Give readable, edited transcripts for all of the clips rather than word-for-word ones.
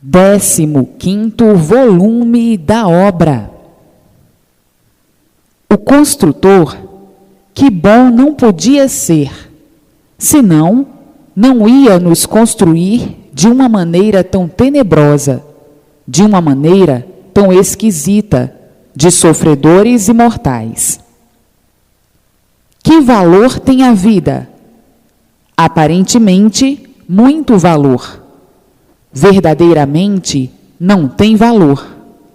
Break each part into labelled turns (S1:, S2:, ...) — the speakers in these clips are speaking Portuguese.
S1: 15º volume da obra. O construtor, que bom não podia ser, senão não ia nos construir de uma maneira tão tenebrosa, de uma maneira tão esquisita, de sofredores e mortais. Que valor tem a vida? Aparentemente, muito valor. Verdadeiramente, não tem valor.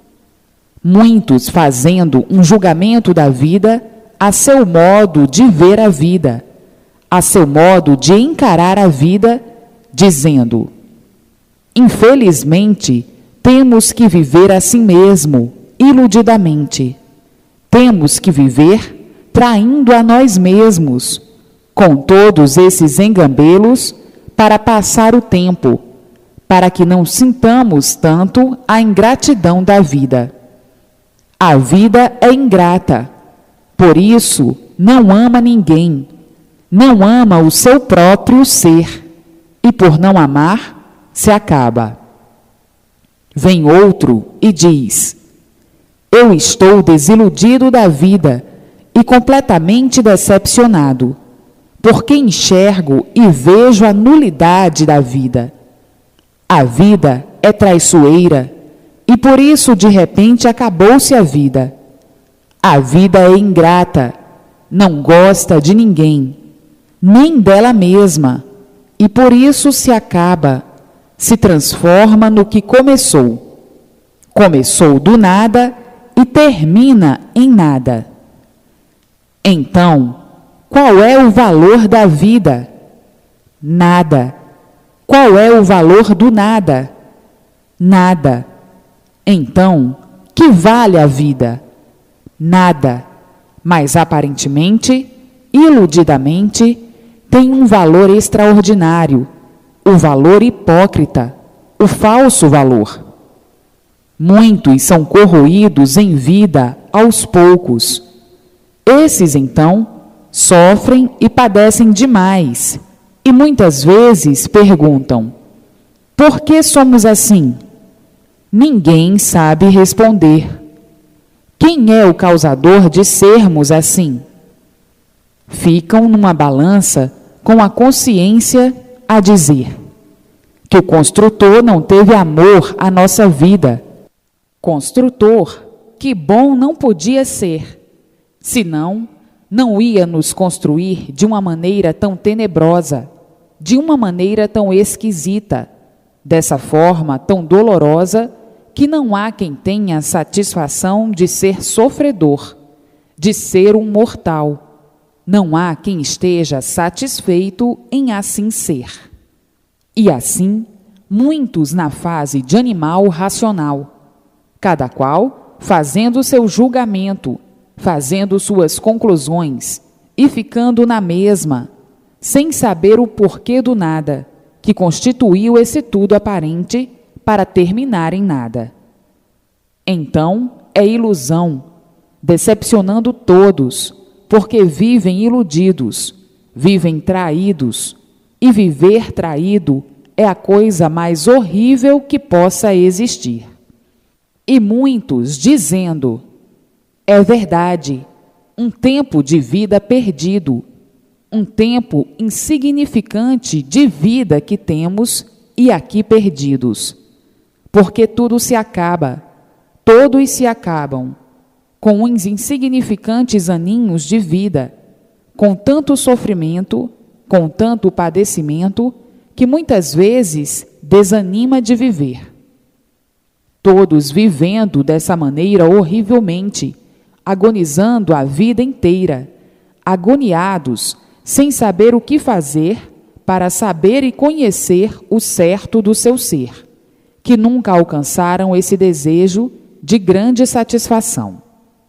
S1: Muitos fazendo um julgamento da vida a seu modo de ver a vida, a seu modo de encarar a vida, dizendo: infelizmente, temos que viver assim mesmo, iludidamente. Temos que viver traindo a nós mesmos, com todos esses engambelos, para passar o tempo, para que não sintamos tanto a ingratidão da vida. A vida é ingrata, por isso não ama ninguém, não ama o seu próprio ser, e por não amar, se acaba. Vem outro e diz: eu estou desiludido da vida e completamente decepcionado, porque enxergo e vejo a nulidade da vida. A vida é traiçoeira e por isso de repente acabou-se a vida. A vida é ingrata, não gosta de ninguém, nem dela mesma, e por isso se acaba, se transforma no que começou. Começou do nada e termina em nada. Então, qual é o valor da vida? Nada. Qual é o valor do nada? Nada. Então, que vale a vida? Nada. Mas aparentemente, iludidamente, tem um valor extraordinário, o valor hipócrita, o falso valor. Muitos são corroídos em vida aos poucos. Esses, então, sofrem e padecem demais, e muitas vezes perguntam: por que somos assim? Ninguém sabe responder. Quem é o causador de sermos assim? Ficam numa balança com a consciência a dizer que o construtor não teve amor à nossa vida. Construtor, que bom não podia ser, senão não ia nos construir de uma maneira tão tenebrosa, de uma maneira tão esquisita, dessa forma tão dolorosa, que não há quem tenha satisfação de ser sofredor, de ser um mortal. Não há quem esteja satisfeito em assim ser. E assim, muitos na fase de animal racional, cada qual fazendo seu julgamento, fazendo suas conclusões e ficando na mesma, sem saber o porquê do nada, que constituiu esse tudo aparente para terminar em nada. Então, é ilusão, decepcionando todos, porque vivem iludidos, vivem traídos, e viver traído é a coisa mais horrível que possa existir. E muitos dizendo: é verdade, um tempo de vida perdido, um tempo insignificante de vida que temos e aqui perdidos, porque tudo se acaba, todos se acabam, com uns insignificantes aninhos de vida, com tanto sofrimento, com tanto padecimento, que muitas vezes desanima de viver. Todos vivendo dessa maneira horrivelmente, agonizando a vida inteira, agoniados, sem saber o que fazer para saber e conhecer o certo do seu ser, que nunca alcançaram esse desejo de grande satisfação.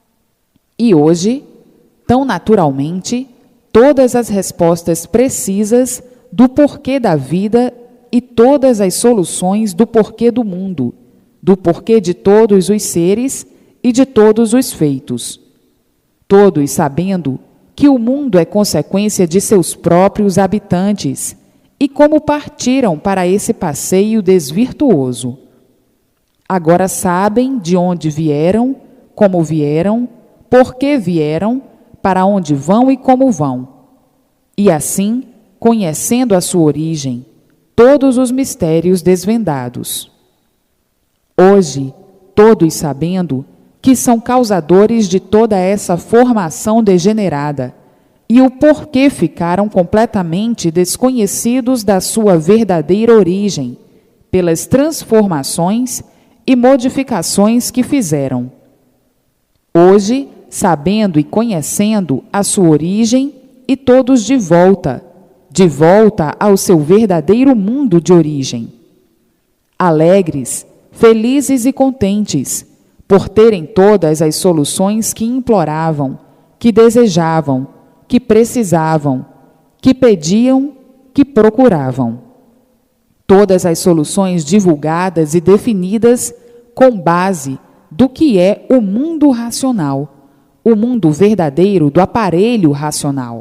S1: E hoje, tão naturalmente, todas as respostas precisas do porquê da vida e todas as soluções do porquê do mundo, do porquê de todos os seres e de todos os feitos. Todos sabendo que o mundo é consequência de seus próprios habitantes e como partiram para esse passeio desvirtuoso. Agora sabem de onde vieram, como vieram, por que vieram, para onde vão e como vão. E assim, conhecendo a sua origem, todos os mistérios desvendados. Hoje, todos sabendo que são causadores de toda essa formação degenerada e o porquê ficaram completamente desconhecidos da sua verdadeira origem, pelas transformações e modificações que fizeram. Hoje, sabendo e conhecendo a sua origem, e todos de volta ao seu verdadeiro mundo de origem. Alegres, felizes e contentes, por terem todas as soluções que imploravam, que desejavam, que precisavam, que pediam, que procuravam. Todas as soluções divulgadas e definidas com base do que é o mundo racional, o mundo verdadeiro do aparelho racional.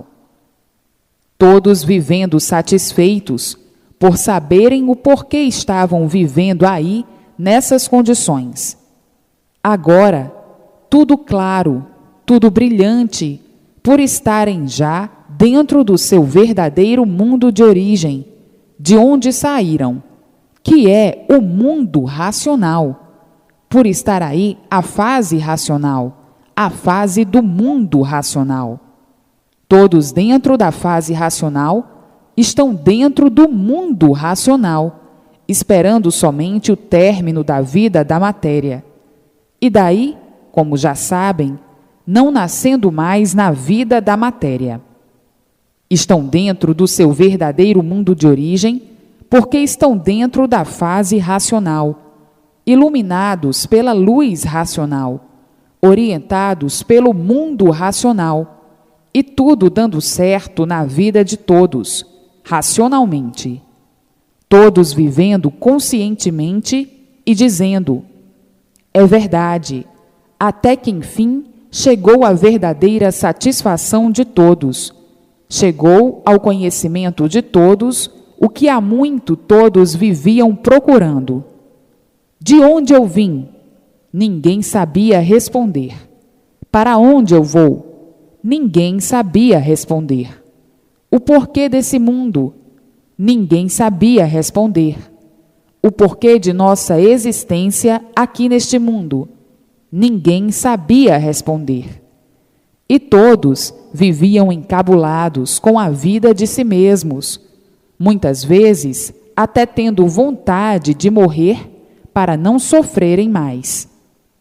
S1: Todos vivendo satisfeitos por saberem o porquê estavam vivendo aí nessas condições. Agora, tudo claro, tudo brilhante, por estarem já dentro do seu verdadeiro mundo de origem, de onde saíram, que é o mundo racional, por estar aí a fase racional, a fase do mundo racional. Todos dentro da fase racional estão dentro do mundo racional, esperando somente o término da vida da matéria. E daí, como já sabem, não nascendo mais na vida da matéria. Estão dentro do seu verdadeiro mundo de origem, porque estão dentro da fase racional, iluminados pela luz racional, orientados pelo mundo racional, e tudo dando certo na vida de todos, racionalmente. Todos vivendo conscientemente e dizendo: é verdade, até que enfim chegou a verdadeira satisfação de todos, chegou ao conhecimento de todos o que há muito todos viviam procurando. De onde eu vim? Ninguém sabia responder. Para onde eu vou? Ninguém sabia responder. O porquê desse mundo? Ninguém sabia responder. O porquê de nossa existência aqui neste mundo? Ninguém sabia responder. E todos viviam encabulados com a vida de si mesmos, muitas vezes até tendo vontade de morrer para não sofrerem mais.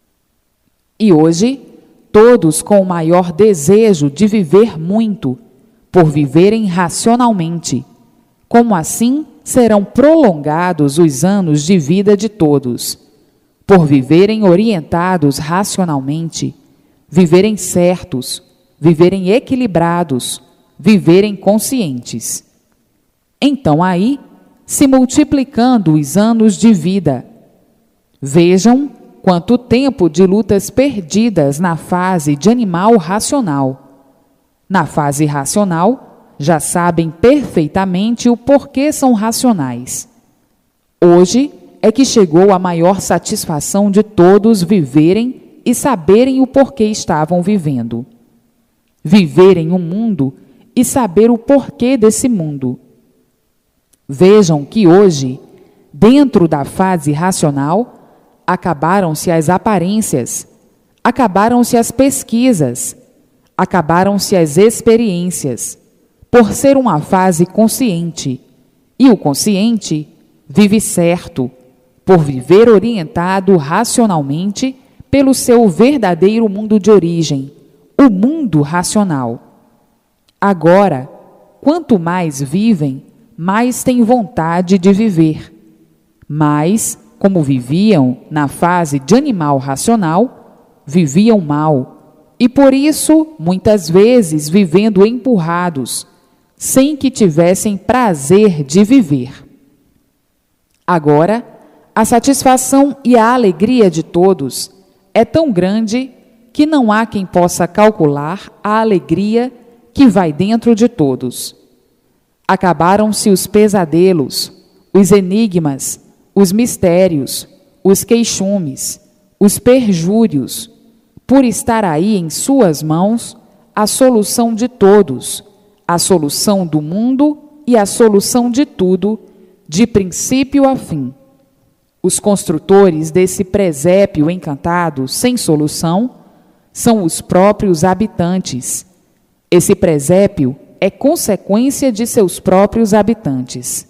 S1: E hoje, todos com o maior desejo de viver muito, por viverem racionalmente. Como assim serão prolongados os anos de vida de todos? Por viverem orientados racionalmente, viverem certos, viverem equilibrados, viverem conscientes. Então aí, se multiplicando os anos de vida, vejam quanto tempo de lutas perdidas na fase de animal racional. Na fase racional, já sabem perfeitamente o porquê são racionais. Hoje é que chegou a maior satisfação de todos viverem e saberem o porquê estavam vivendo. Viverem um mundo e saber o porquê desse mundo. Vejam que hoje, dentro da fase racional, acabaram-se as aparências, acabaram-se as pesquisas, acabaram-se as experiências, por ser uma fase consciente, e o consciente vive certo, por viver orientado racionalmente pelo seu verdadeiro mundo de origem, o mundo racional. Agora, quanto mais vivem, mais têm vontade de viver. Mas, como viviam na fase de animal racional, viviam mal, e por isso, muitas vezes, vivendo empurrados, sem que tivessem prazer de viver. Agora, a satisfação e a alegria de todos é tão grande que não há quem possa calcular a alegria que vai dentro de todos. Acabaram-se os pesadelos, os enigmas, os mistérios, os queixumes, os perjúrios, por estar aí em suas mãos a solução de todos, a solução do mundo e a solução de tudo, de princípio a fim. Os construtores desse presépio encantado sem solução são os próprios habitantes. Esse presépio é consequência de seus próprios habitantes.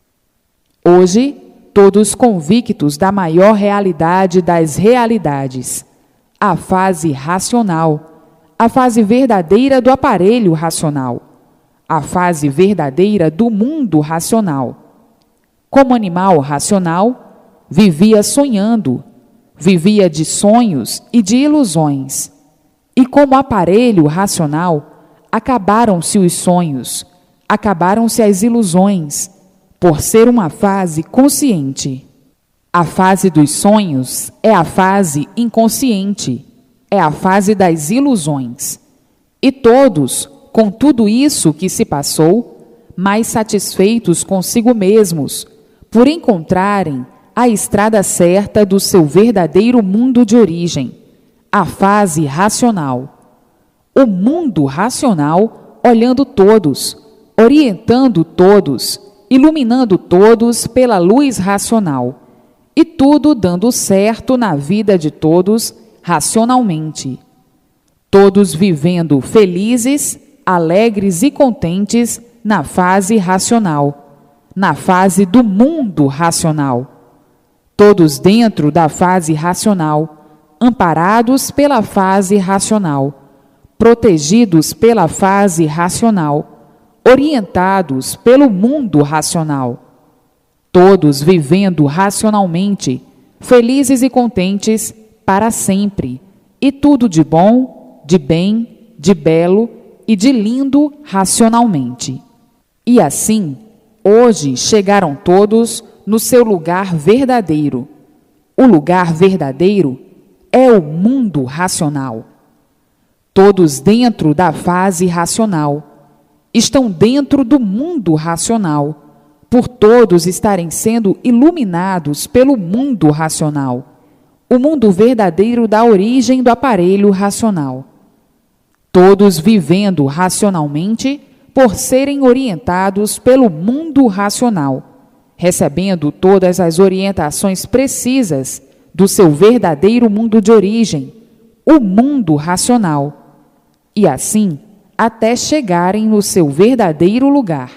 S1: Hoje, todos convictos da maior realidade das realidades, a fase racional, a fase verdadeira do aparelho racional, a fase verdadeira do mundo racional. Como animal racional, vivia sonhando, vivia de sonhos e de ilusões. E como aparelho racional, acabaram-se os sonhos, acabaram-se as ilusões, por ser uma fase consciente. A fase dos sonhos é a fase inconsciente, é a fase das ilusões. E todos, com tudo isso que se passou, mais satisfeitos consigo mesmos, por encontrarem a estrada certa do seu verdadeiro mundo de origem, a fase racional. O mundo racional olhando todos, orientando todos, iluminando todos pela luz racional, e tudo dando certo na vida de todos racionalmente. Todos vivendo felizes, alegres e contentes na fase racional, na fase do mundo racional. Todos dentro da fase racional, amparados pela fase racional, protegidos pela fase racional, orientados pelo mundo racional. Todos vivendo racionalmente, felizes e contentes para sempre, e tudo de bom, de bem, de belo e de lindo racionalmente. E assim, hoje chegaram todos no seu lugar verdadeiro. O lugar verdadeiro é o mundo racional. Todos dentro da fase racional, estão dentro do mundo racional, por todos estarem sendo iluminados pelo mundo racional, o mundo verdadeiro da origem do aparelho racional. Todos vivendo racionalmente por serem orientados pelo mundo racional, recebendo todas as orientações precisas do seu verdadeiro mundo de origem, o mundo racional, e assim até chegarem no seu verdadeiro lugar.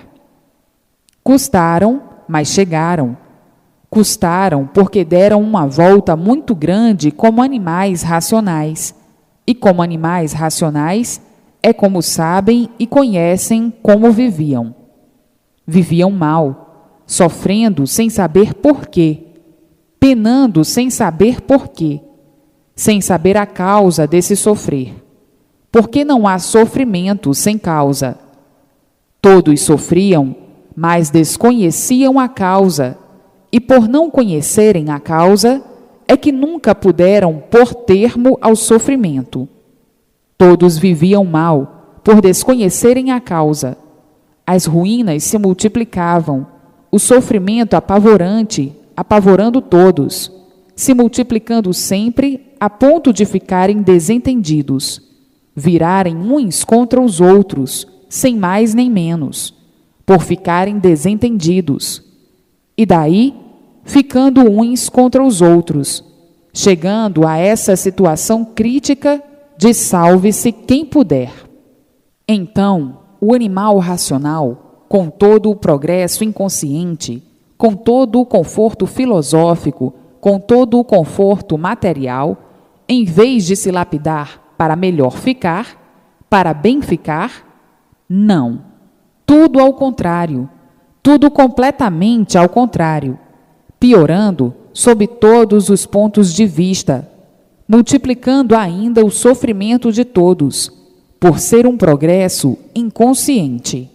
S1: Custaram, mas chegaram. Custaram porque deram uma volta muito grande como animais racionais. E como animais racionais, é como sabem e conhecem como viviam. Viviam mal, sofrendo sem saber porquê, penando sem saber porquê, sem saber a causa desse sofrer. Porque não há sofrimento sem causa. Todos sofriam, mas desconheciam a causa, e por não conhecerem a causa, é que nunca puderam pôr termo ao sofrimento. Todos viviam mal, por desconhecerem a causa. As ruínas se multiplicavam, o sofrimento apavorante, apavorando todos, se multiplicando sempre a ponto de ficarem desentendidos, virarem uns contra os outros, sem mais nem menos, por ficarem desentendidos, e daí ficando uns contra os outros, chegando a essa situação crítica de salve-se quem puder. Então, o animal racional, com todo o progresso inconsciente, com todo o conforto filosófico, com todo o conforto material, em vez de se lapidar para melhor ficar, para bem ficar, não. Tudo ao contrário, tudo completamente ao contrário, piorando sob todos os pontos de vista, multiplicando ainda o sofrimento de todos, por ser um progresso inconsciente.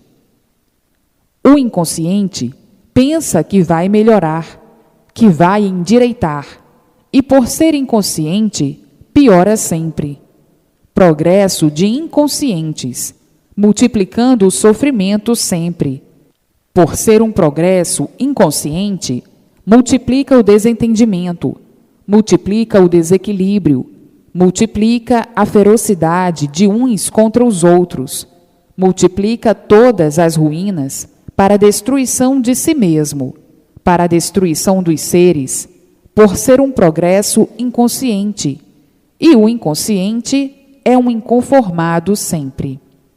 S1: O inconsciente pensa que vai melhorar, que vai endireitar, e por ser inconsciente, piora sempre. Progresso de inconscientes, multiplicando o sofrimento sempre. Por ser um progresso inconsciente, multiplica o desentendimento, multiplica o desequilíbrio, multiplica a ferocidade de uns contra os outros, multiplica todas as ruínas para a destruição de si mesmo, para a destruição dos seres, por ser um progresso inconsciente, e o inconsciente é um inconformado sempre.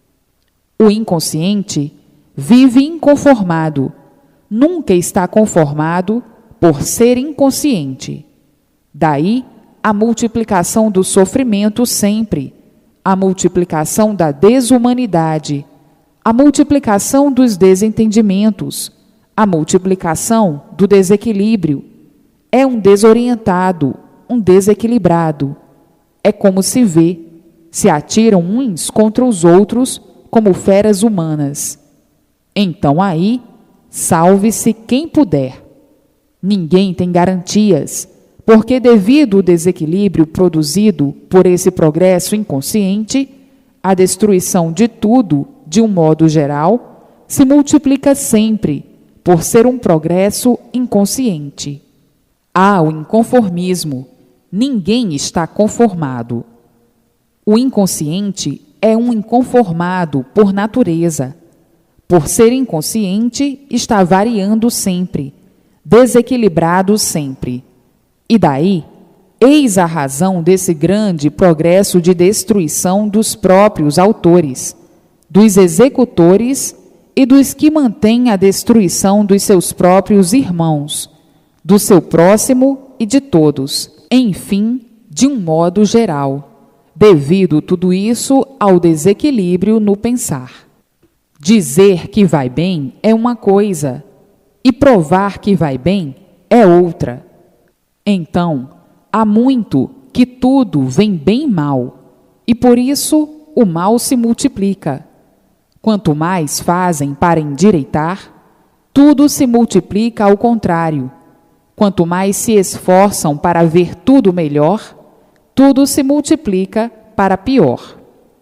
S1: O inconsciente vive inconformado, nunca está conformado por ser inconsciente. Daí a multiplicação do sofrimento sempre, a multiplicação da desumanidade, a multiplicação dos desentendimentos, a multiplicação do desequilíbrio. É um desorientado, um desequilibrado. É como se vê, se atiram uns contra os outros como feras humanas. Então aí, salve-se quem puder. Ninguém tem garantias, porque devido ao desequilíbrio produzido por esse progresso inconsciente, a destruição de tudo, de um modo geral, se multiplica sempre, por ser um progresso inconsciente. Há o inconformismo, ninguém está conformado. O inconsciente é um inconformado por natureza. Por ser inconsciente, está variando sempre, desequilibrado sempre. E daí, eis a razão desse grande progresso de destruição dos próprios autores, dos executores e dos que mantêm a destruição dos seus próprios irmãos, do seu próximo e de todos, enfim, de um modo geral, devido tudo isso ao desequilíbrio no pensar. Dizer que vai bem é uma coisa, e provar que vai bem é outra. Então, há muito que tudo vem bem mal, e por isso o mal se multiplica. Quanto mais fazem para endireitar, tudo se multiplica ao contrário. Quanto mais se esforçam para ver tudo melhor, tudo se multiplica para pior.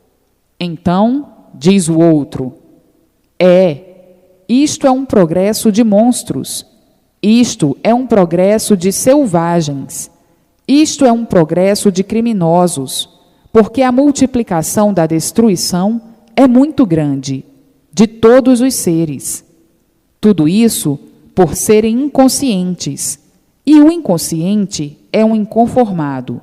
S1: Então, diz o outro, isto é um progresso de monstros, isto é um progresso de selvagens, isto é um progresso de criminosos, porque a multiplicação da destruição é muito grande, de todos os seres. Tudo isso por serem inconscientes, e o inconsciente é um inconformado.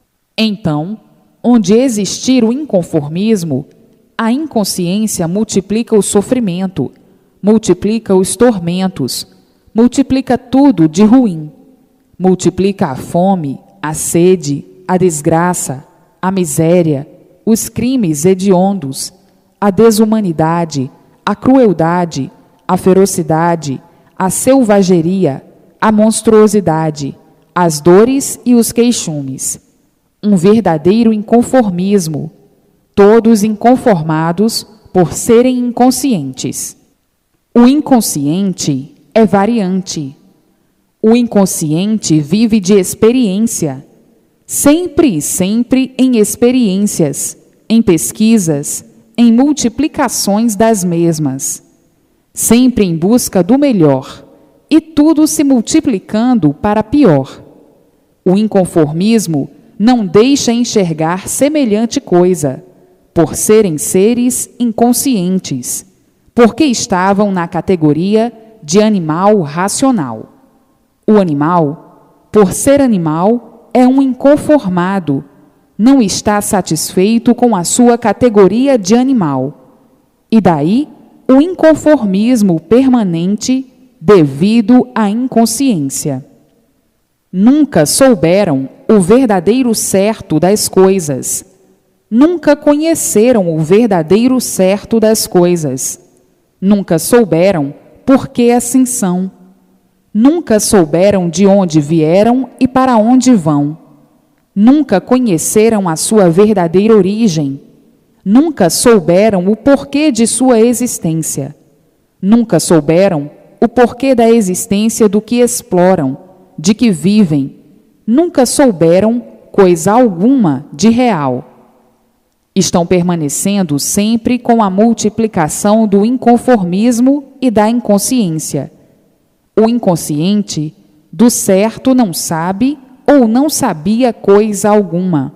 S1: Então, onde existir o inconformismo, a inconsciência multiplica o sofrimento, multiplica os tormentos, multiplica tudo de ruim, multiplica a fome, a sede, a desgraça, a miséria, os crimes hediondos, a desumanidade, a crueldade, a ferocidade, a selvageria, a monstruosidade, as dores e os queixumes. Um verdadeiro inconformismo, todos inconformados por serem inconscientes. O inconsciente é variante. O inconsciente vive de experiência, sempre e sempre em experiências, em pesquisas, em multiplicações das mesmas, sempre em busca do melhor, e tudo se multiplicando para pior. O inconformismo não deixa enxergar semelhante coisa, por serem seres inconscientes, porque estavam na categoria de animal racional. O animal, por ser animal, é um inconformado, não está satisfeito com a sua categoria de animal. E daí o inconformismo permanente devido à inconsciência. Nunca souberam o verdadeiro certo das coisas. Nunca conheceram o verdadeiro certo das coisas. Nunca souberam por que assim são. Nunca souberam de onde vieram e para onde vão. Nunca conheceram a sua verdadeira origem. Nunca souberam o porquê de sua existência. Nunca souberam o porquê da existência do que exploram, de que vivem. Nunca souberam coisa alguma de real. Estão permanecendo sempre com a multiplicação do inconformismo e da inconsciência. O inconsciente, do certo, não sabe ou não sabia coisa alguma.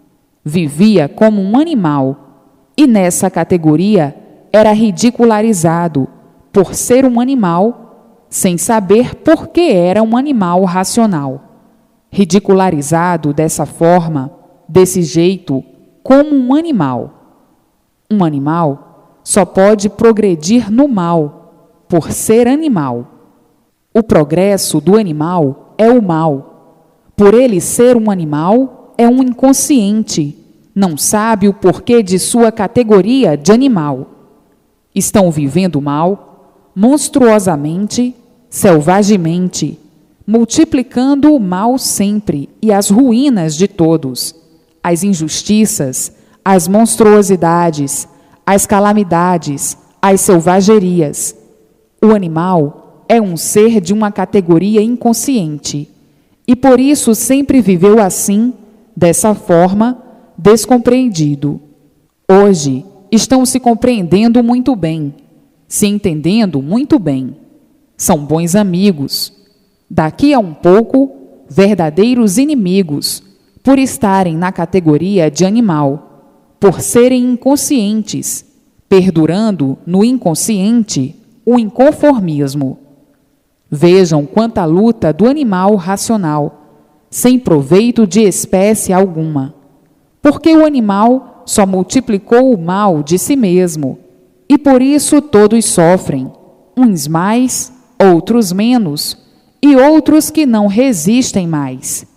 S1: Vivia como um animal, e nessa categoria era ridicularizado por ser um animal, sem saber por que era um animal racional. Ridicularizado dessa forma, desse jeito, como um animal. Um animal só pode progredir no mal, por ser animal. O progresso do animal é o mal. Por ele ser um animal, é um inconsciente, não sabe o porquê de sua categoria de animal. Estão vivendo mal, monstruosamente, selvagemente, multiplicando o mal sempre e as ruínas de todos, as injustiças, as monstruosidades, as calamidades, as selvagerias. O animal é um ser de uma categoria inconsciente e por isso sempre viveu assim, dessa forma, descompreendido. Hoje estão se compreendendo muito bem, se entendendo muito bem. São bons amigos. Daqui a um pouco, verdadeiros inimigos, por estarem na categoria de animal, por serem inconscientes, perdurando no inconsciente o inconformismo. Vejam quanta luta do animal racional, sem proveito de espécie alguma, porque o animal só multiplicou o mal de si mesmo, e por isso todos sofrem, uns mais, outros menos, e outros que não resistem mais.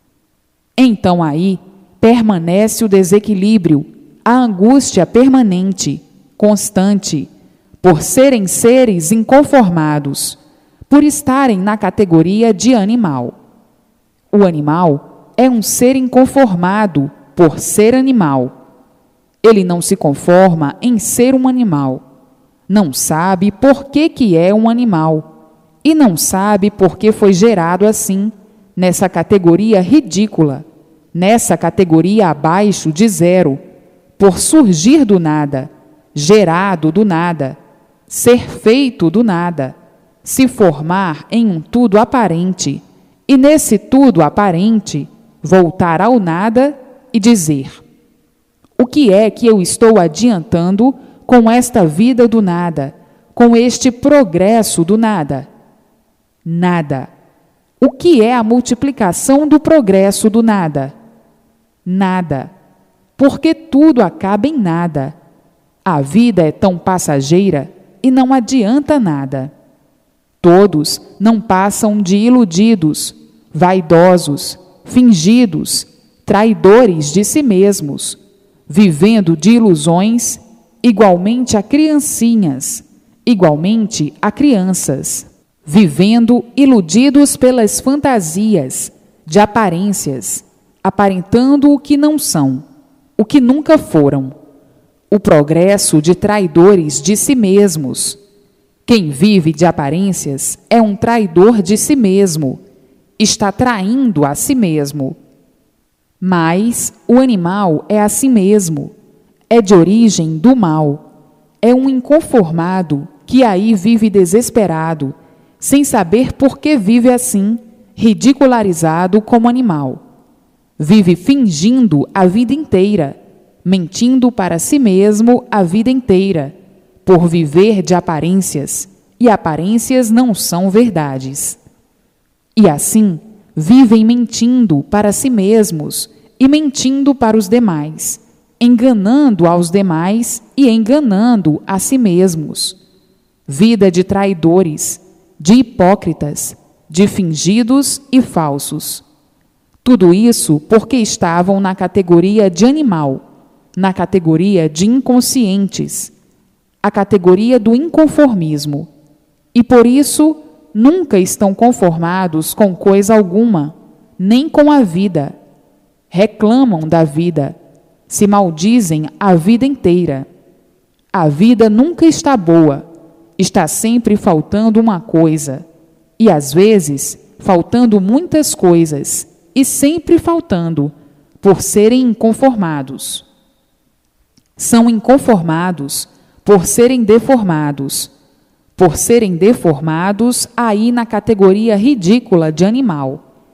S1: Então aí permanece o desequilíbrio, a angústia permanente, constante, por serem seres inconformados, por estarem na categoria de animal. O animal é um ser inconformado por ser animal. Ele não se conforma em ser um animal, não sabe por que é um animal e não sabe por que foi gerado assim, nessa categoria ridícula, nessa categoria abaixo de zero, por surgir do nada, gerado do nada, ser feito do nada, se formar em um tudo aparente, e nesse tudo aparente, voltar ao nada e dizer: o que é que eu estou adiantando com esta vida do nada, com este progresso do nada? Nada. O que é a multiplicação do progresso do nada? Nada. Porque tudo acaba em nada. A vida é tão passageira e não adianta nada. Todos não passam de iludidos, vaidosos, fingidos, traidores de si mesmos, vivendo de ilusões, igualmente a criancinhas, igualmente a crianças, vivendo iludidos pelas fantasias, de aparências, aparentando o que não são, o que nunca foram. O progresso de traidores de si mesmos. Quem vive de aparências é um traidor de si mesmo, está traindo a si mesmo. Mas o animal é a si mesmo, é de origem do mal, é um inconformado que aí vive desesperado, sem saber por que vive assim, ridicularizado como animal. Vive fingindo a vida inteira, mentindo para si mesmo a vida inteira, por viver de aparências, e aparências não são verdades. E assim, vivem mentindo para si mesmos e mentindo para os demais, enganando aos demais e enganando a si mesmos. Vida de traidores, de hipócritas, de fingidos e falsos. Tudo isso porque estavam na categoria de animal, na categoria de inconscientes, a categoria do inconformismo, e por isso nunca estão conformados com coisa alguma, nem com a vida. Reclamam da vida, se maldizem a vida inteira. A vida nunca está boa, está sempre faltando uma coisa, e às vezes faltando muitas coisas, e sempre faltando, por serem inconformados. São inconformados por serem deformados. Por serem deformados aí na categoria ridícula de animal.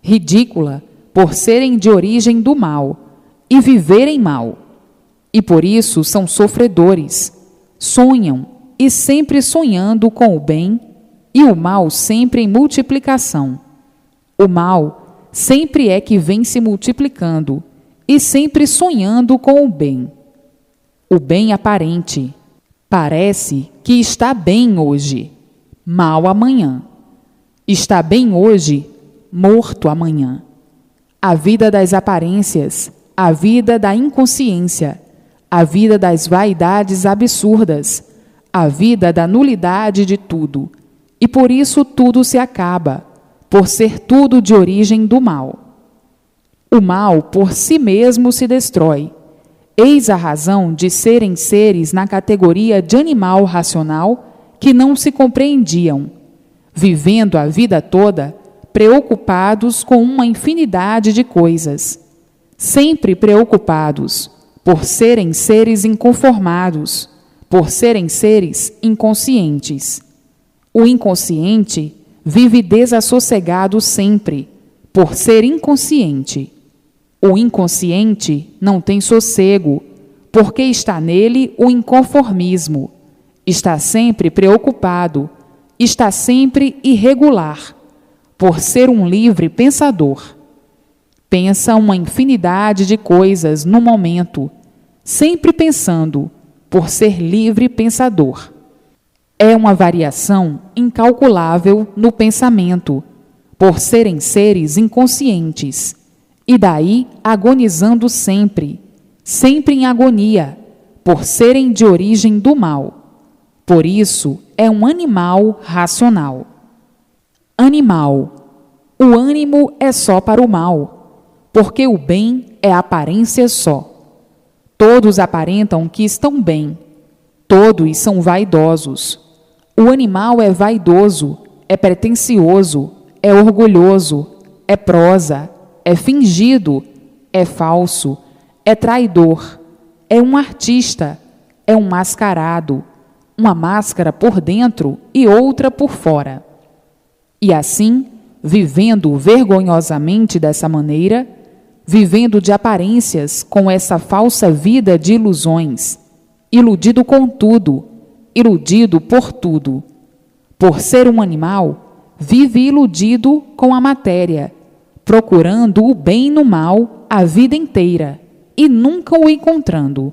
S1: ridícula por serem de origem do mal e viverem mal. E por isso são sofredores, sonham e sempre sonhando com o bem e o mal sempre em multiplicação. O mal sempre é que vem se multiplicando e sempre sonhando com o bem. O bem aparente parece que está bem hoje, mal amanhã. Está bem hoje, morto amanhã. A vida das aparências, a vida da inconsciência, a vida das vaidades absurdas, a vida da nulidade de tudo. E por isso tudo se acaba, por ser tudo de origem do mal. O mal por si mesmo se destrói. Eis a razão de serem seres na categoria de animal racional que não se compreendiam, vivendo a vida toda preocupados com uma infinidade de coisas, sempre preocupados por serem seres inconformados, por serem seres inconscientes. O inconsciente vive desassossegado sempre, por ser inconsciente. O inconsciente não tem sossego, porque está nele o inconformismo. Está sempre preocupado, está sempre irregular, por ser um livre pensador. Pensa uma infinidade de coisas no momento, sempre pensando, por ser livre pensador. É uma variação incalculável no pensamento, por serem seres inconscientes, e daí agonizando sempre, sempre em agonia, por serem de origem do mal. Por isso é um animal racional. Animal. O ânimo é só para o mal, porque o bem é aparência só. Todos aparentam que estão bem, todos são vaidosos. O animal é vaidoso, é pretensioso, é orgulhoso, é prosa, é fingido, é falso, é traidor, é um artista, é um mascarado, uma máscara por dentro e outra por fora. E assim, vivendo vergonhosamente dessa maneira, vivendo de aparências com essa falsa vida de ilusões, iludido com tudo, iludido por tudo. Por ser um animal, vive iludido com a matéria, procurando o bem no mal a vida inteira e nunca o encontrando.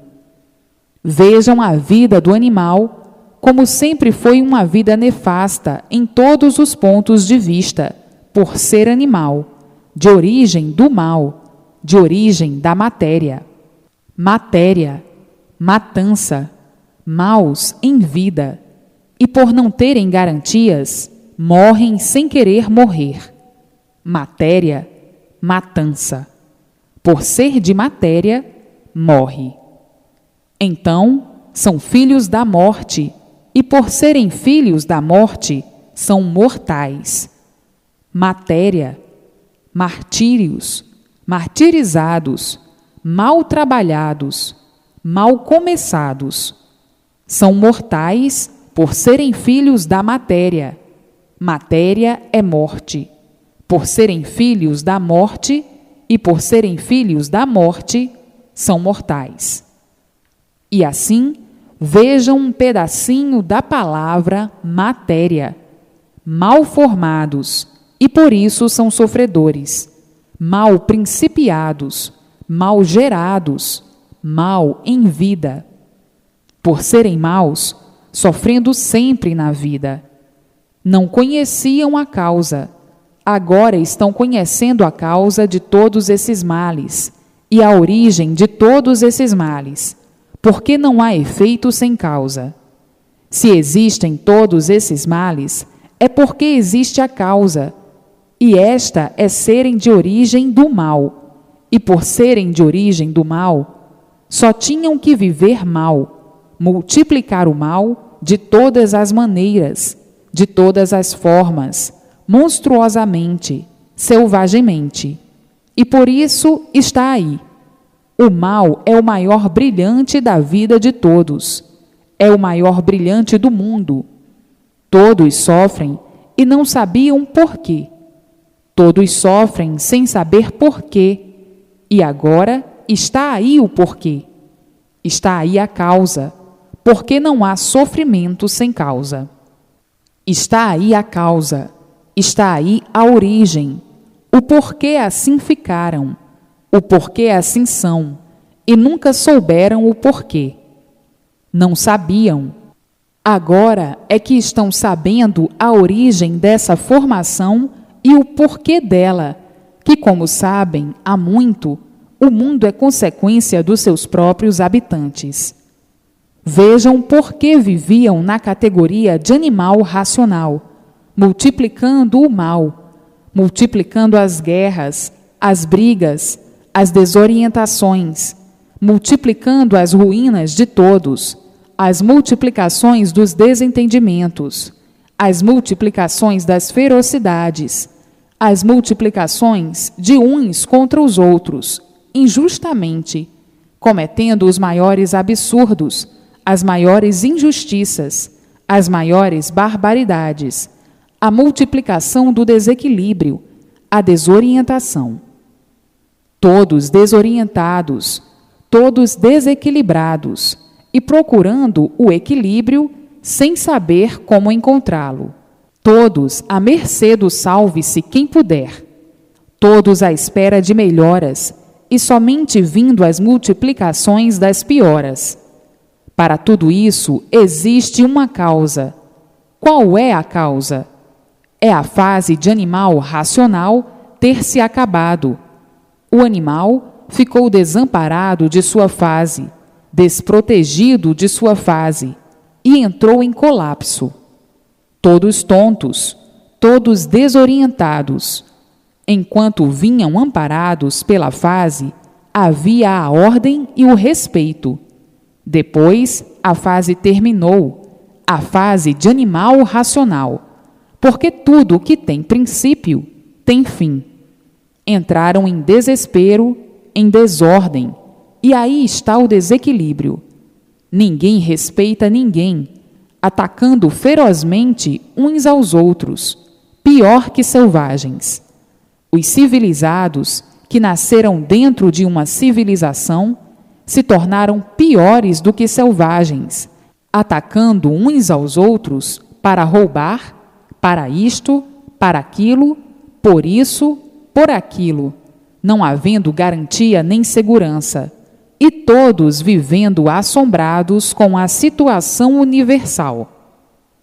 S1: Vejam a vida do animal como sempre foi uma vida nefasta em todos os pontos de vista, por ser animal, de origem do mal, de origem da matéria. Matéria, matança, maus em vida, e por não terem garantias, morrem sem querer morrer. Matéria, matança. Por ser de matéria, morre. Então, são filhos da morte, e por serem filhos da morte, são mortais. Matéria, martírios, martirizados, mal trabalhados, mal começados. São mortais por serem filhos da matéria. Matéria é morte. Por serem filhos da morte e por serem filhos da morte, são mortais. E assim, vejam um pedacinho da palavra matéria. Mal formados, e por isso são sofredores. Mal principiados, mal gerados, mal em vida. Por serem maus, sofrendo sempre na vida. Não conheciam a causa, agora estão conhecendo a causa de todos esses males e a origem de todos esses males, porque não há efeito sem causa. Se existem todos esses males, é porque existe a causa, e esta é serem de origem do mal, e por serem de origem do mal, só tinham que viver mal, multiplicar o mal de todas as maneiras, de todas as formas, monstruosamente, selvagemente. E por isso está aí. O mal é o maior brilhante da vida de todos. É o maior brilhante do mundo. Todos sofrem e não sabiam por quê. Todos sofrem sem saber porquê. E agora está aí o porquê. Está aí a causa, porque não há sofrimento sem causa. Está aí a causa, está aí a origem, o porquê assim ficaram, o porquê assim são, e nunca souberam o porquê. Não sabiam. Agora é que estão sabendo a origem dessa formação e o porquê dela, que, como sabem, há muito, o mundo é consequência dos seus próprios habitantes. Vejam por que viviam na categoria de animal racional, multiplicando o mal, multiplicando as guerras, as brigas, as desorientações, multiplicando as ruínas de todos, as multiplicações dos desentendimentos, as multiplicações das ferocidades, as multiplicações de uns contra os outros, injustamente, cometendo os maiores absurdos, as maiores injustiças, as maiores barbaridades, a multiplicação do desequilíbrio, a desorientação. Todos desorientados, todos desequilibrados e procurando o equilíbrio sem saber como encontrá-lo. Todos à mercê do salve-se quem puder. Todos à espera de melhoras e somente vindo as multiplicações das pioras. Para tudo isso existe uma causa. Qual é a causa? É a fase de animal racional ter se acabado. O animal ficou desamparado de sua fase, desprotegido de sua fase, e entrou em colapso. Todos tontos, todos desorientados. Enquanto vinham amparados pela fase, havia a ordem e o respeito. Depois, a fase terminou, a fase de animal racional, porque tudo que tem princípio tem fim. Entraram em desespero, em desordem, e aí está o desequilíbrio. Ninguém respeita ninguém, atacando ferozmente uns aos outros, pior que selvagens. Os civilizados, que nasceram dentro de uma civilização, se tornaram piores do que selvagens, atacando uns aos outros para roubar, para isto, para aquilo, por isso, por aquilo, não havendo garantia nem segurança, e todos vivendo assombrados com a situação universal.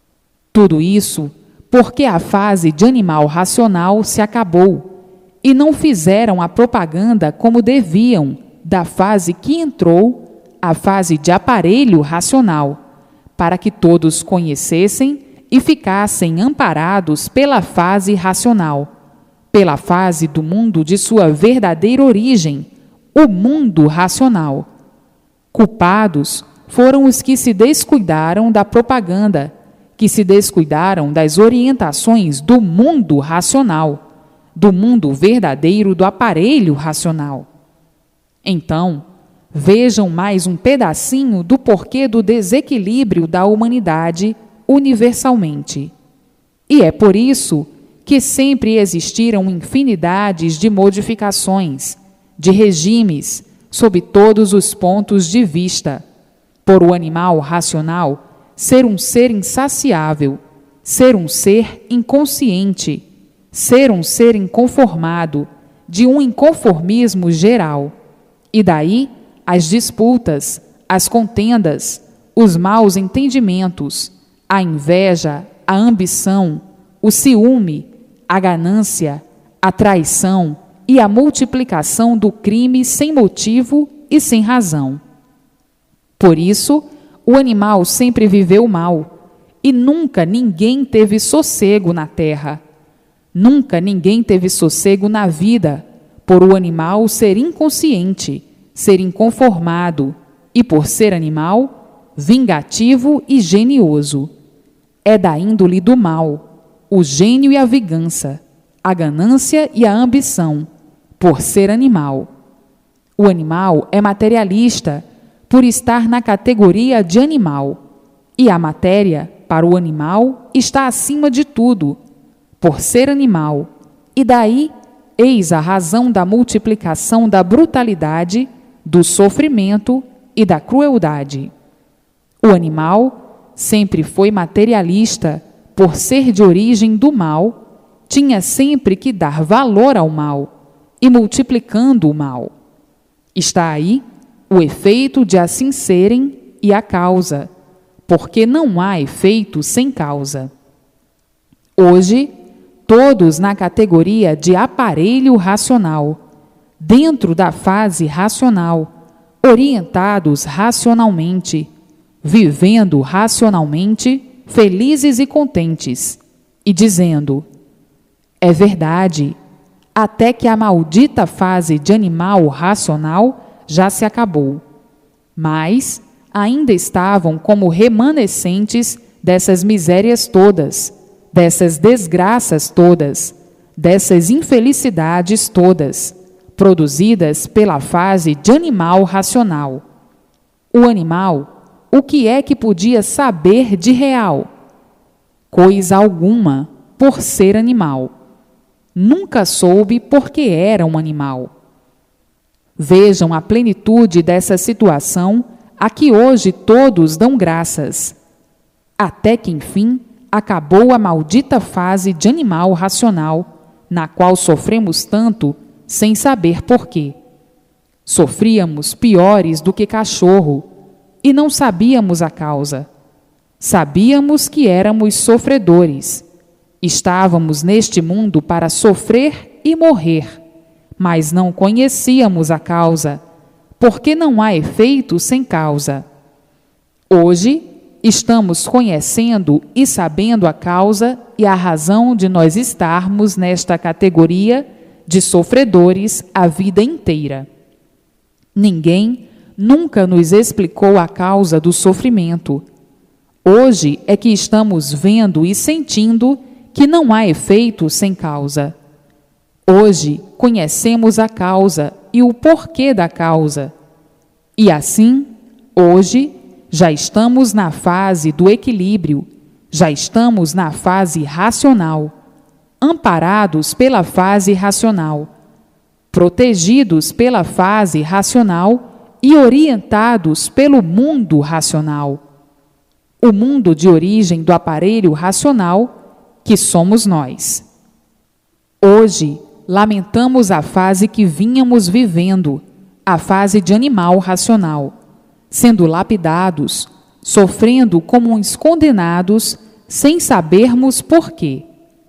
S1: Tudo isso porque a fase de animal racional se acabou, e não fizeram a propaganda como deviam da fase que entrou, a fase de aparelho racional, para que todos conhecessem e ficassem amparados pela fase racional, pela fase do mundo de sua verdadeira origem, o mundo racional. Culpados foram os que se descuidaram da propaganda, que se descuidaram das orientações do mundo racional, do mundo verdadeiro do aparelho racional. Então, vejam mais um pedacinho do porquê do desequilíbrio da humanidade universalmente. E é por isso que sempre existiram infinidades de modificações, de regimes, sob todos os pontos de vista, por o animal racional ser um ser insaciável, ser um ser inconsciente, ser um ser inconformado, de um inconformismo geral. E daí as disputas, as contendas, os maus entendimentos, a inveja, a ambição, o ciúme, a ganância, a traição e a multiplicação do crime sem motivo e sem razão. Por isso, o animal sempre viveu mal, e nunca ninguém teve sossego na terra. Nunca ninguém teve sossego na vida, por o animal ser inconsciente, ser inconformado, e por ser animal, vingativo e genioso. É da índole do mal, o gênio e a vingança, a ganância e a ambição, por ser animal. O animal é materialista, por estar na categoria de animal, e a matéria, para o animal, está acima de tudo, por ser animal, E daí, eis a razão da multiplicação da brutalidade, do sofrimento e da crueldade. O animal sempre foi materialista, por ser de origem do mal, tinha sempre que dar valor ao mal, e multiplicando o mal. Está aí o efeito de assim serem e a causa, porque não há efeito sem causa. Hoje, todos na categoria de aparelho racional, dentro da fase racional, orientados racionalmente, vivendo racionalmente, felizes e contentes, e dizendo: é verdade, até que a maldita fase de animal racional já se acabou. Mas ainda estavam como remanescentes dessas misérias todas, dessas desgraças todas, dessas infelicidades todas, produzidas pela fase de animal racional. O animal, o que é que podia saber de real? Coisa alguma, por ser animal. Nunca soube porque era um animal. Vejam a plenitude dessa situação a que hoje todos dão graças. Até que, enfim, acabou a maldita fase de animal racional, na qual sofremos tanto sem saber porquê. Sofríamos piores do que cachorro e não sabíamos a causa. Sabíamos que éramos sofredores. Estávamos neste mundo para sofrer e morrer, mas não conhecíamos a causa, porque não há efeito sem causa. Hoje, estamos conhecendo e sabendo a causa e a razão de nós estarmos nesta categoria de sofredores a vida inteira. Ninguém nunca nos explicou a causa do sofrimento. Hoje é que estamos vendo e sentindo que não há efeito sem causa. Hoje conhecemos a causa e o porquê da causa. E assim, hoje, já estamos na fase do equilíbrio, já estamos na fase racional, amparados pela fase racional, protegidos pela fase racional e orientados pelo mundo racional. O mundo de origem do aparelho racional, que somos nós. Hoje, lamentamos a fase que vínhamos vivendo, a fase de animal racional, sendo lapidados, sofrendo como uns condenados, sem sabermos porquê.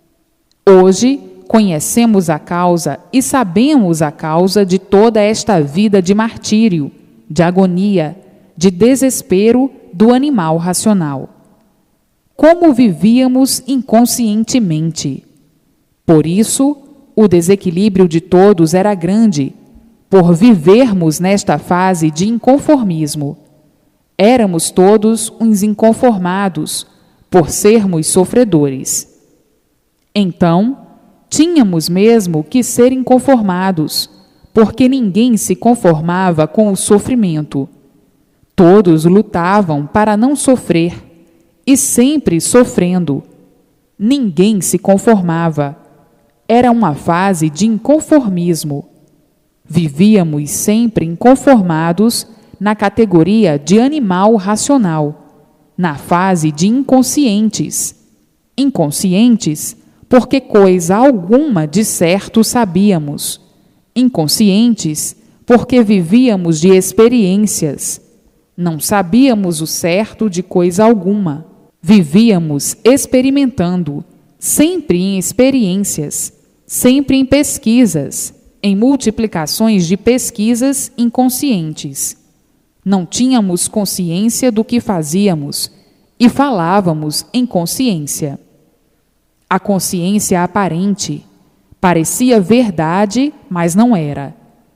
S1: Hoje, conhecemos a causa e sabemos a causa de toda esta vida de martírio, de agonia, de desespero do animal racional. Como vivíamos inconscientemente. Por isso, o desequilíbrio de todos era grande, por vivermos nesta fase de inconformismo. Éramos todos uns inconformados, por sermos sofredores. Então, tínhamos mesmo que ser inconformados, porque ninguém se conformava com o sofrimento. Todos lutavam para não sofrer, e sempre sofrendo. Ninguém se conformava. Era uma fase de inconformismo. Vivíamos sempre inconformados na categoria de animal racional, na fase de inconscientes. Inconscientes porque coisa alguma de certo sabíamos. Inconscientes porque vivíamos de experiências. Não sabíamos o certo de coisa alguma. Vivíamos experimentando, sempre em experiências, sempre em pesquisas, em multiplicações de pesquisas inconscientes. Não tínhamos consciência do que fazíamos e falávamos em consciência. A consciência aparente parecia verdade, mas não era.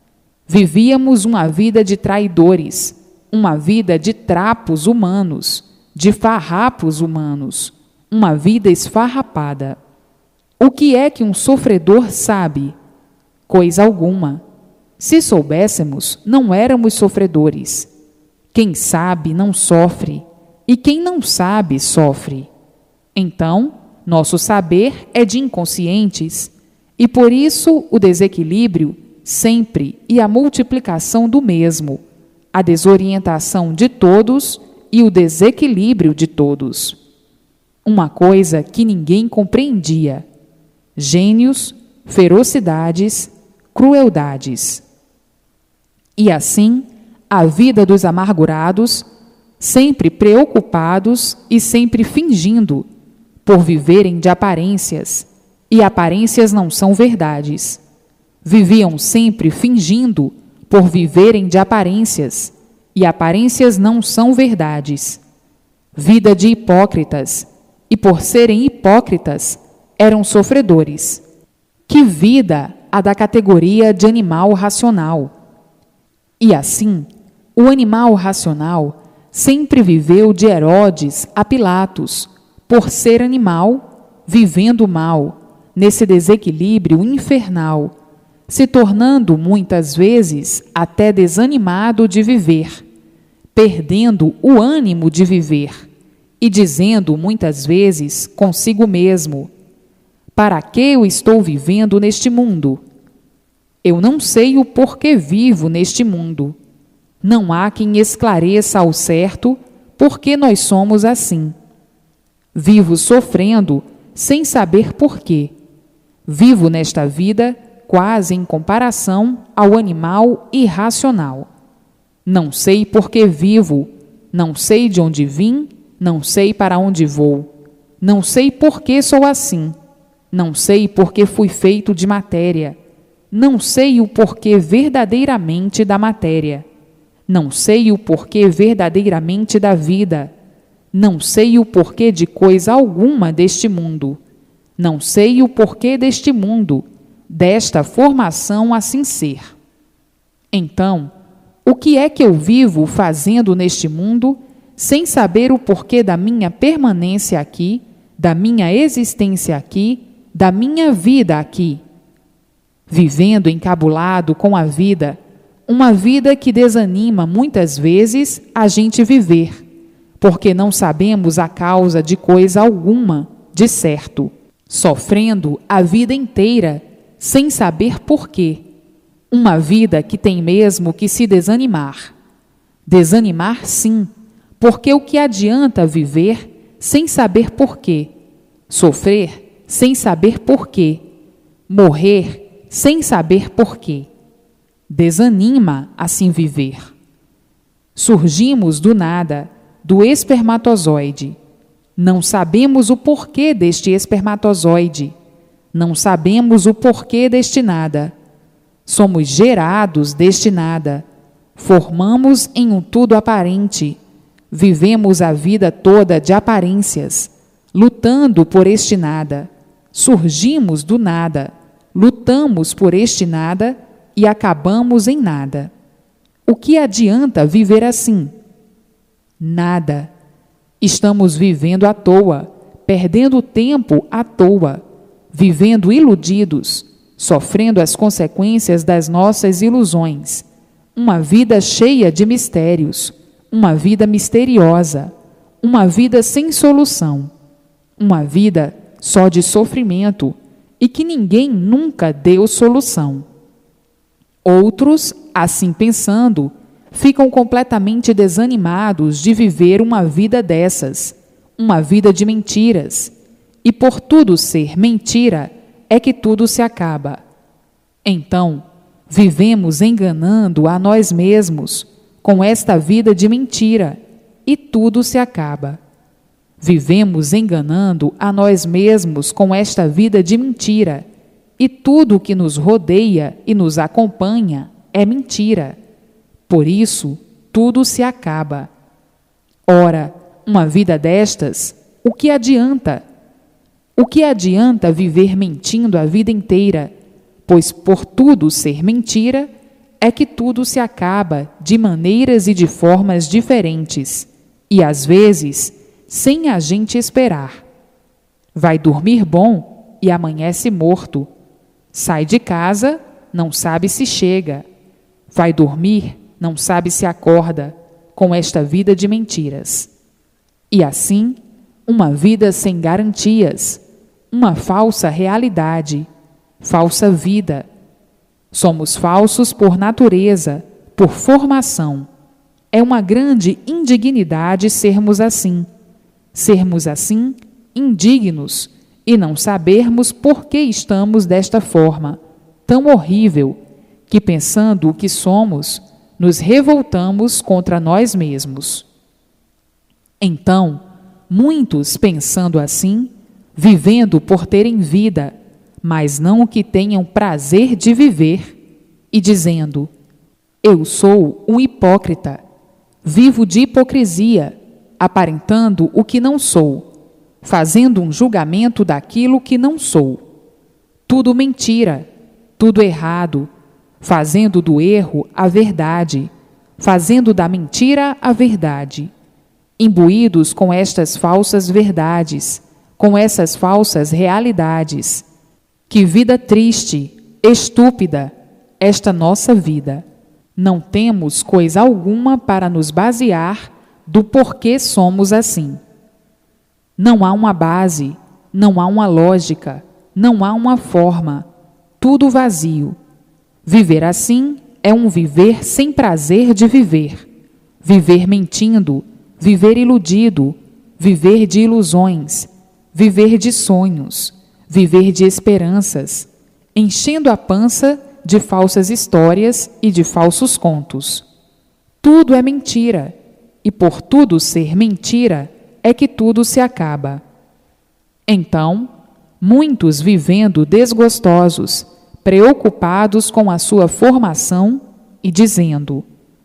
S1: Vivíamos uma vida de traidores, uma vida de trapos humanos, de farrapos humanos, uma vida esfarrapada. O que é que um sofredor sabe? Coisa alguma. Se soubéssemos, não éramos sofredores. Quem sabe não sofre, e quem não sabe sofre. Então, nosso saber é de inconscientes, E por isso o desequilíbrio sempre e a multiplicação do mesmo, a desorientação de todos e o desequilíbrio de todos. Uma coisa que ninguém compreendia: gênios, ferocidades, crueldades. E assim, a vida dos amargurados, sempre preocupados e sempre fingindo, por viverem de aparências, e aparências não são verdades. Viviam sempre fingindo, por viverem de aparências, e aparências não são verdades. Vida de hipócritas, e por serem hipócritas, eram sofredores. Que vida a da categoria de animal racional! E assim, o animal racional sempre viveu de Herodes a Pilatos, por ser animal, vivendo mal, nesse desequilíbrio infernal, se tornando muitas vezes até desanimado de viver, perdendo o ânimo de viver e dizendo muitas vezes consigo mesmo: para que eu estou vivendo neste mundo? Eu não sei o porquê vivo neste mundo. Não há quem esclareça ao certo por que nós somos assim. Vivo sofrendo sem saber porquê. Vivo nesta vida quase em comparação ao animal irracional. Não sei por que vivo, não sei de onde vim, não sei para onde vou. Não sei por que sou assim. Não sei por que fui feito de matéria. Não sei o porquê verdadeiramente da matéria. Não sei o porquê verdadeiramente da vida. Não sei o porquê de coisa alguma deste mundo. Não sei o porquê deste mundo, desta formação assim ser. Então, o que é que eu vivo fazendo neste mundo, sem saber o porquê da minha permanência aqui, da minha existência aqui, da minha vida aqui? Vivendo encabulado com a vida, uma vida que desanima muitas vezes a gente viver, porque não sabemos a causa de coisa alguma, de certo, sofrendo a vida inteira, sem saber porquê. Uma vida que tem mesmo que se desanimar. Desanimar, sim, porque o que adianta viver sem saber porquê? Sofrer sem saber porquê? Morrer sem saber porquê? Desanima assim viver. Surgimos do nada, do espermatozoide. Não sabemos o porquê deste espermatozoide. Não sabemos o porquê deste nada. Somos gerados deste nada. Formamos em um tudo aparente. Vivemos a vida toda de aparências, lutando por este nada. Surgimos do nada, lutamos por este nada e acabamos em nada. O que adianta viver assim? Nada. Estamos vivendo à toa, perdendo tempo à toa, vivendo iludidos, sofrendo as consequências das nossas ilusões. Uma vida cheia de mistérios, uma vida misteriosa, uma vida sem solução, uma vida só de sofrimento e que ninguém nunca deu solução. Outros, assim pensando, ficam completamente desanimados de viver uma vida dessas, uma vida de mentiras, e por tudo ser mentira é que tudo se acaba. Então, vivemos enganando a nós mesmos com esta vida de mentira e tudo se acaba. Vivemos enganando a nós mesmos com esta vida de mentira e tudo o que nos rodeia e nos acompanha é mentira. Por isso, tudo se acaba. Ora, uma vida destas, o que adianta? O que adianta viver mentindo a vida inteira? Pois por tudo ser mentira, é que tudo se acaba de maneiras e de formas diferentes, e às vezes, sem a gente esperar. Vai dormir bom e amanhece morto. Sai de casa, não sabe se chega. Vai dormir, não sabe se acorda, com esta vida de mentiras. E assim, uma vida sem garantias, uma falsa realidade, falsa vida. Somos falsos por natureza, por formação. É uma grande indignidade sermos assim, indignos, e não sabermos por que estamos desta forma, tão horrível, que pensando o que somos, nos revoltamos contra nós mesmos. Então, muitos pensando assim, vivendo por terem vida, mas não o que tenham prazer de viver, e dizendo: eu sou um hipócrita, vivo de hipocrisia, aparentando o que não sou, fazendo um julgamento daquilo que não sou. Tudo mentira, tudo errado, fazendo do erro a verdade, fazendo da mentira a verdade. Imbuídos com estas falsas verdades, com essas falsas realidades. Que vida triste, estúpida, esta nossa vida. Não temos coisa alguma para nos basear do porquê somos assim. Não há uma base, não há uma lógica, não há uma forma, tudo vazio. Viver assim é um viver sem prazer de viver, viver mentindo, viver iludido, viver de ilusões, viver de sonhos, viver de esperanças, enchendo a pança de falsas histórias e de falsos contos. Tudo é mentira, e por tudo ser mentira é que tudo se acaba. Então, muitos vivendo desgostosos, preocupados com a sua formação e dizendo: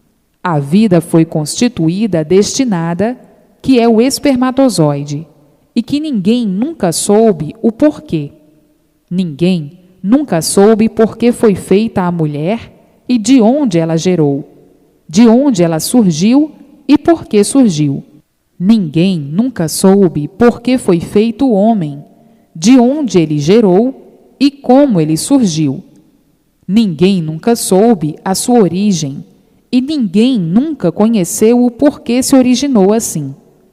S1: a vida foi constituída destinada, que é o espermatozoide, e que ninguém nunca soube o porquê. Ninguém nunca soube por que foi feita a mulher e de onde ela gerou, de onde ela surgiu e por que surgiu. Ninguém nunca soube por que foi feito o homem, de onde ele gerou e como ele surgiu. Ninguém nunca soube a sua origem, e ninguém nunca conheceu o porquê se originou assim.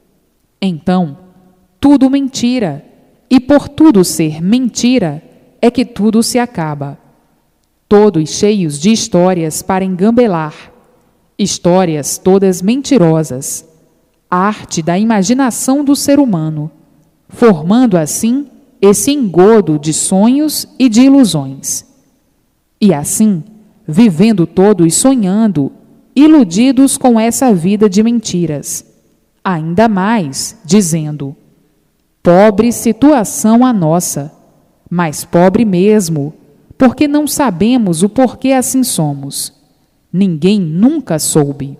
S1: Então, tudo mentira, e por tudo ser mentira, é que tudo se acaba. Todos cheios de histórias para engambelar, histórias todas mentirosas, arte da imaginação do ser humano, formando assim esse engodo de sonhos e de ilusões. E assim, vivendo todos sonhando, iludidos com essa vida de mentiras, ainda mais dizendo: pobre situação a nossa, mas pobre mesmo, porque não sabemos o porquê assim somos. Ninguém nunca soube.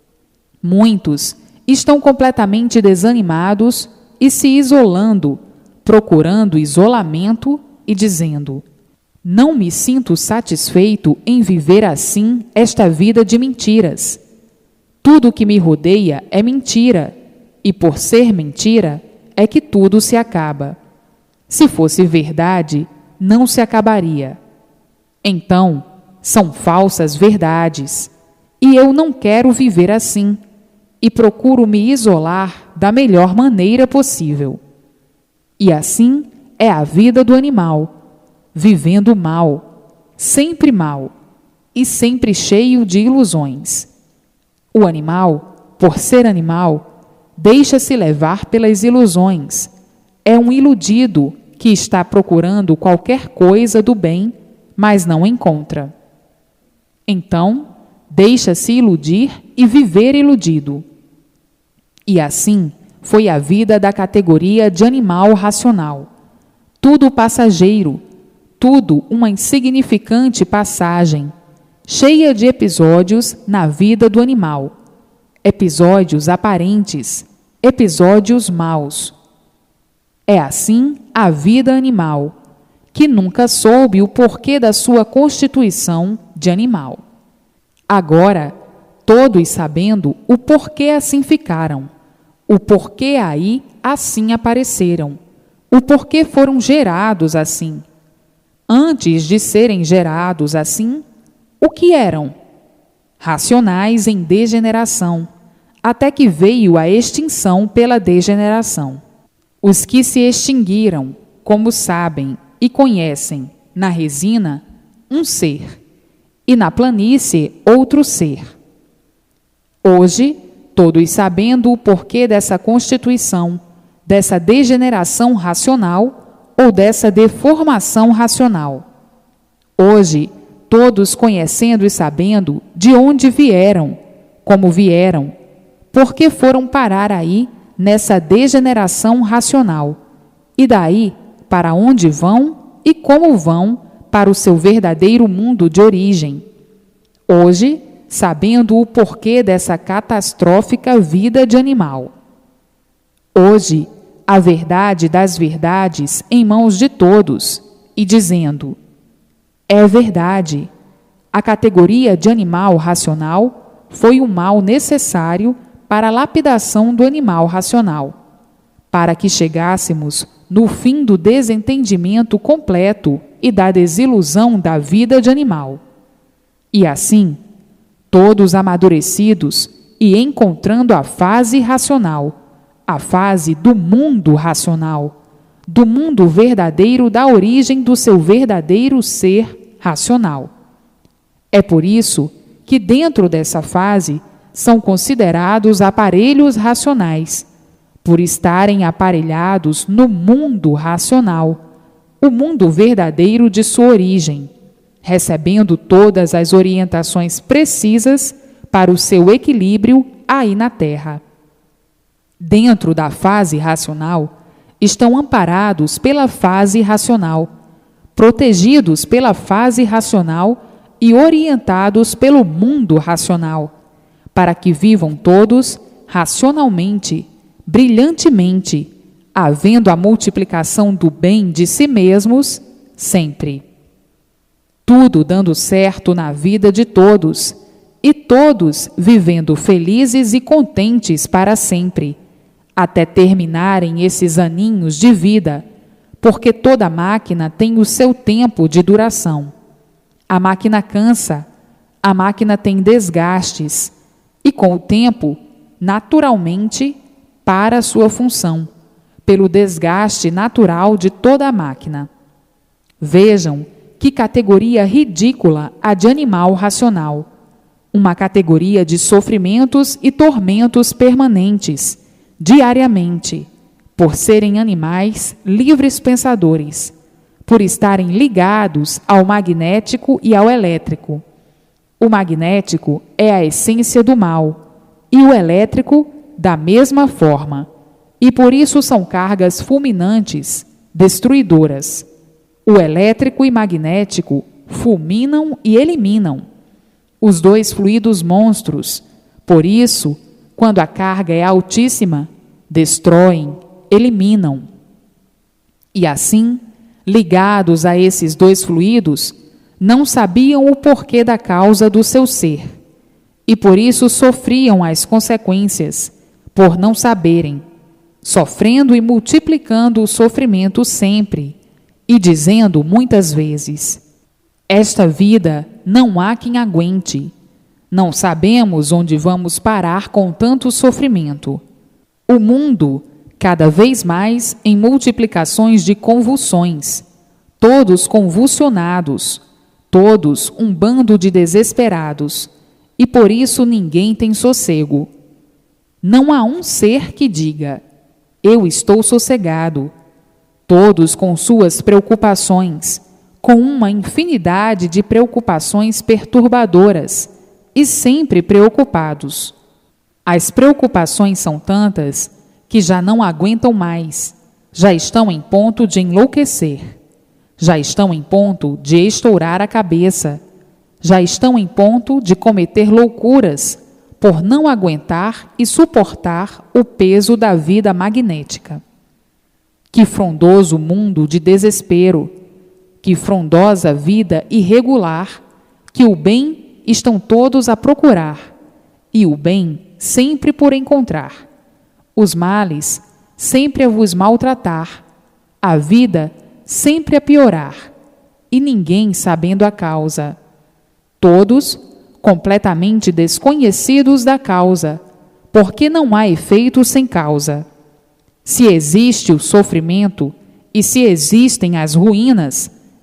S1: Muitos estão completamente desanimados e se isolando, procurando isolamento e dizendo: não me sinto satisfeito em viver assim esta vida de mentiras. Tudo que me rodeia é mentira, e por ser mentira é que tudo se acaba. Se fosse verdade, não se acabaria. Então, são falsas verdades, e eu não quero viver assim, e procuro me isolar da melhor maneira possível. E assim é a vida do animal, vivendo mal, e sempre cheio de ilusões. O animal, por ser animal, deixa-se levar pelas ilusões. É um iludido que está procurando qualquer coisa do bem, mas não encontra. Então, deixa-se iludir e viver iludido. E assim foi a vida da categoria de animal racional. Tudo passageiro, tudo uma insignificante passagem, cheia de episódios na vida do animal. Episódios aparentes, episódios maus. É assim a vida animal, que nunca soube o porquê da sua constituição de animal. Agora, todos sabendo o porquê assim ficaram, o porquê aí assim apareceram, o porquê foram gerados assim. Antes de serem gerados assim, o que eram? Racionais em degeneração, até que veio a extinção pela degeneração. Os que se extinguiram, como sabem e conhecem, na resina, um ser, e na planície outro ser. Hoje, todos sabendo o porquê dessa constituição, dessa degeneração racional ou dessa deformação racional. Hoje, todos conhecendo e sabendo de onde vieram, como vieram, por que foram parar aí nessa degeneração racional, e daí para onde vão e como vão para o seu verdadeiro mundo de origem. Hoje, sabendo o porquê dessa catastrófica vida de animal. Hoje, a verdade das verdades em mãos de todos, e dizendo: é verdade, a categoria de animal racional foi o mal necessário para a lapidação do animal racional, para que chegássemos no fim do desentendimento completo e da desilusão da vida de animal. E assim, todos amadurecidos e encontrando a fase racional, a fase do mundo racional, do mundo verdadeiro da origem do seu verdadeiro ser racional. É por isso que dentro dessa fase são considerados aparelhos racionais, por estarem aparelhados no mundo racional, o mundo verdadeiro de sua origem, recebendo todas as orientações precisas para o seu equilíbrio aí na Terra. Dentro da fase racional, estão amparados pela fase racional, protegidos pela fase racional e orientados pelo mundo racional, para que vivam todos racionalmente, brilhantemente, havendo a multiplicação do bem de si mesmos sempre. Tudo dando certo na vida de todos, e todos vivendo felizes e contentes para sempre, até terminarem esses aninhos de vida, porque toda máquina tem o seu tempo de duração. A máquina cansa, a máquina tem desgastes, e com o tempo, naturalmente, para a sua função, pelo desgaste natural de toda a máquina. Vejam que categoria ridícula a de animal racional, uma categoria de sofrimentos e tormentos permanentes, diariamente, por serem animais livres pensadores, por estarem ligados ao magnético e ao elétrico. O magnético é a essência do mal, e o elétrico da mesma forma, e por isso são cargas fulminantes, destruidoras. O elétrico e magnético fulminam e eliminam, os dois fluidos monstros. Por isso, quando a carga é altíssima, destroem, eliminam. E assim, ligados a esses dois fluidos, não sabiam o porquê da causa do seu ser, e por isso sofriam as consequências, por não saberem, sofrendo e multiplicando o sofrimento sempre, e dizendo muitas vezes: esta vida não há quem aguente, não sabemos onde vamos parar com tanto sofrimento. O mundo, cada vez mais em multiplicações de convulsões, todos convulsionados, todos um bando de desesperados, e por isso ninguém tem sossego. Não há um ser que diga: eu estou sossegado. Todos com suas preocupações, com uma infinidade de preocupações perturbadoras, e sempre preocupados. As preocupações são tantas que já não aguentam mais, já estão em ponto de enlouquecer, já estão em ponto de estourar a cabeça, já estão em ponto de cometer loucuras por não aguentar e suportar o peso da vida magnética. Que frondoso mundo de desespero, que frondosa vida irregular, que o bem estão todos a procurar, e o bem sempre por encontrar, os males sempre a vos maltratar, a vida sempre a piorar, e ninguém sabendo a causa. Todos completamente desconhecidos da causa, porque não há efeito sem causa. Se existe o sofrimento e se existem as ruínas,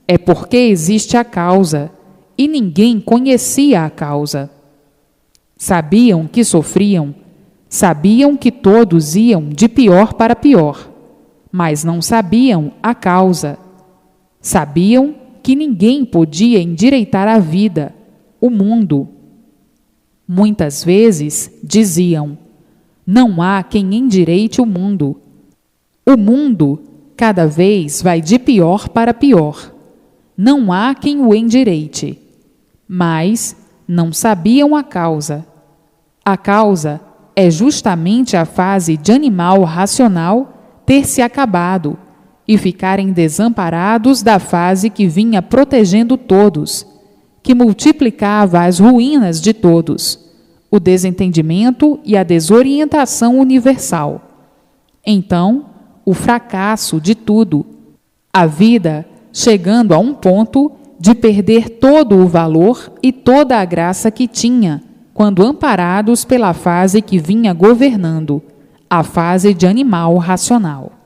S1: é porque existe a causa, e ninguém conhecia a causa. Sabiam que sofriam, sabiam que todos iam de pior para pior, mas não sabiam a causa. Sabiam que ninguém podia endireitar a vida, o mundo. Muitas vezes diziam: não há quem endireite o mundo. O mundo cada vez vai de pior para pior. Não há quem o endireite. Mas não sabiam a causa. A causa é justamente a fase de animal racional ter se acabado e ficarem desamparados da fase que vinha protegendo todos, que multiplicava as ruínas de todos, o desentendimento e a desorientação universal. Então, o fracasso de tudo, a vida chegando a um ponto de perder todo o valor e toda a graça que tinha, quando amparados pela fase que vinha governando, a fase de animal racional.